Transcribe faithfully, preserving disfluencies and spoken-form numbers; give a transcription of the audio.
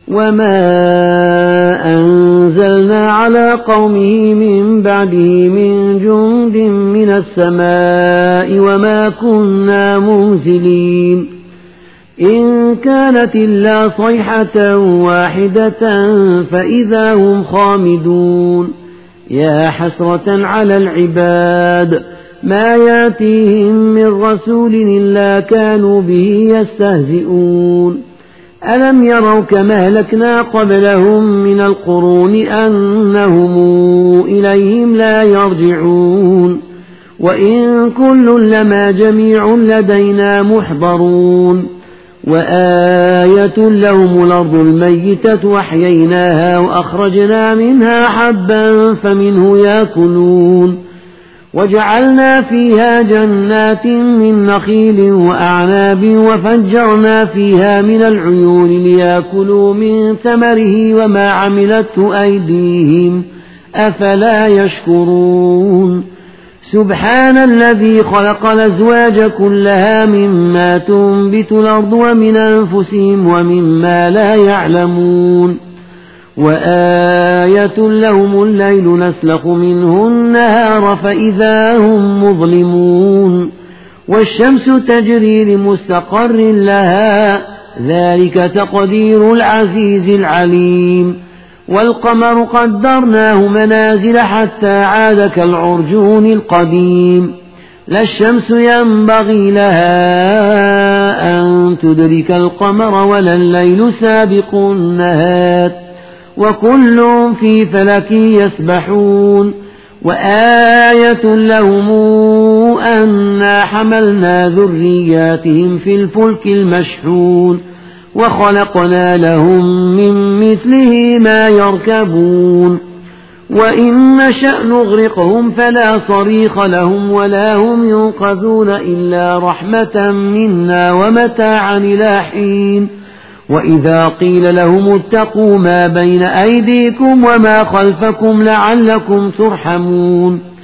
وما أنزلنا على قومه من بعده من جند من السماء وما كنا منزلين إن كانت إلا صيحة واحدة فإذا هم خامدون يا حسرة على العباد ما يأتيهم من رسول إلا كانوا به يستهزئون ألم يروا كما أهلكنا قبلهم من القرون أنهم إليهم لا يرجعون وإن كل لما جميع لدينا محضرون وآية لهم الأرض الميتة وأحييناها وأخرجنا منها حبا فمنه يأكلون وجعلنا فيها جنات من نخيل وأعناب وفجرنا فيها من العيون ليأكلوا من ثمره وما عملته أيديهم أفلا يشكرون سبحان الذي خلق الأزواج كلها مما تنبت الأرض ومن أنفسهم ومما لا يعلمون وآية لهم الليل نسلخ منه النهار فإذا هم مظلمون والشمس تجري لمستقر لها ذلك تقدير العزيز العليم والقمر قدرناه منازل حتى عاد كالعرجون القديم لا الشمس ينبغي لها أن تدرك القمر ولا الليل سابق النهار وكل في فلك يسبحون وآية لهم أنا حملنا ذرياتهم في الفلك المشحون وخلقنا لهم من مثله ما يركبون وإن نشأ نغرقهم فلا صريخ لهم ولا هم ينقذون إلا رحمة منا ومتاعا إلى حين وإذا قيل لهم اتقوا ما بين أيديكم وما خلفكم لعلكم ترحمون